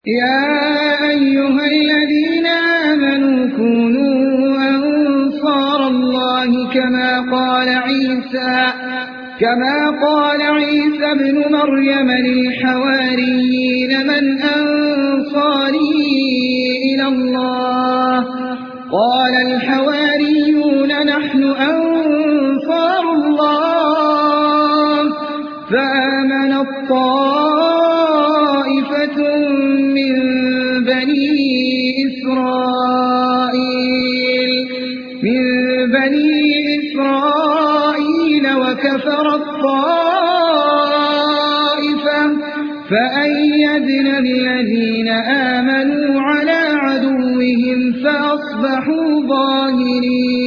يا أيها الذين آمنوا كونوا أنصار الله كما قال عيسى ابن مريم للحواريين من أنصاري إلى الله قال الحواريون نحن أنصار الله فآمنت طائفة من بني إسرائيل وكفرت طائفة فأيدنا الذين آمنوا على عدوهم فأصبحوا ظاهرين.